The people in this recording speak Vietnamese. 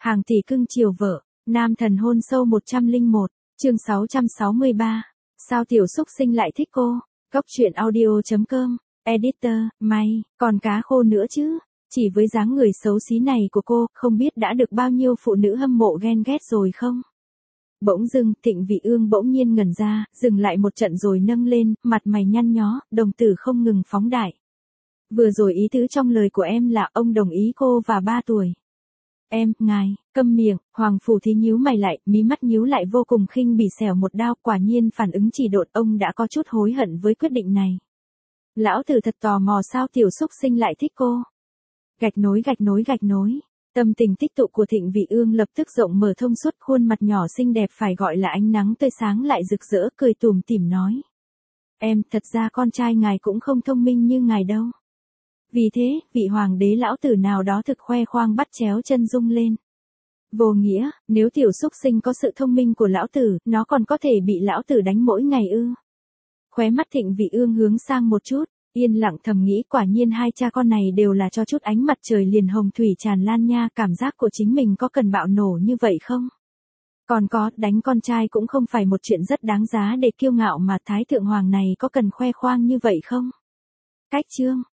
Hàng tỷ cưng chiều vợ, nam thần hôn sâu 101, chương 663. Sao tiểu xúc sinh lại thích cô? Góc truyện audio.com, editor, may, còn cá khô nữa chứ. Chỉ với dáng người xấu xí này của cô, không biết đã được bao nhiêu phụ nữ hâm mộ ghen ghét rồi không? Bỗng dưng, Thịnh Vị Ương bỗng nhiên ngẩn ra, dừng lại một trận rồi nâng lên, mặt mày nhăn nhó, đồng tử không ngừng phóng đại. Vừa rồi ý tứ trong lời của em là ông đồng ý cô và 3 tuổi. Ngài, câm miệng, Hoàng Phủ Thí nhíu mày lại, mí mắt nhíu lại vô cùng khinh bỉ xẻo một đao, quả nhiên phản ứng chỉ độn, ông đã có chút hối hận với quyết định này. Lão tử thật tò mò sao tiểu xúc sinh lại thích cô. Gạch nối. Tâm tình tích tụ của Thịnh Vị Ương lập tức rộng mở thông suốt, khuôn mặt nhỏ xinh đẹp phải gọi là ánh nắng tươi sáng lại rực rỡ, cười tủm tỉm nói. Thật ra con trai ngài cũng không thông minh như ngài đâu. Vì thế, vị hoàng đế lão tử nào đó thực khoe khoang bắt chéo chân dung lên. Vô nghĩa, nếu tiểu xúc sinh có sự thông minh của lão tử, nó còn có thể bị lão tử đánh mỗi ngày ư. Khóe mắt Thịnh Vị Ương hướng sang một chút, yên lặng thầm nghĩ quả nhiên hai cha con này đều là cho chút ánh mặt trời liền hồng thủy tràn lan nha, cảm giác của chính mình có cần bạo nổ như vậy không? Còn có, đánh con trai cũng không phải một chuyện rất đáng giá để kiêu ngạo mà Thái Thượng Hoàng này có cần khoe khoang như vậy không? Cách chương,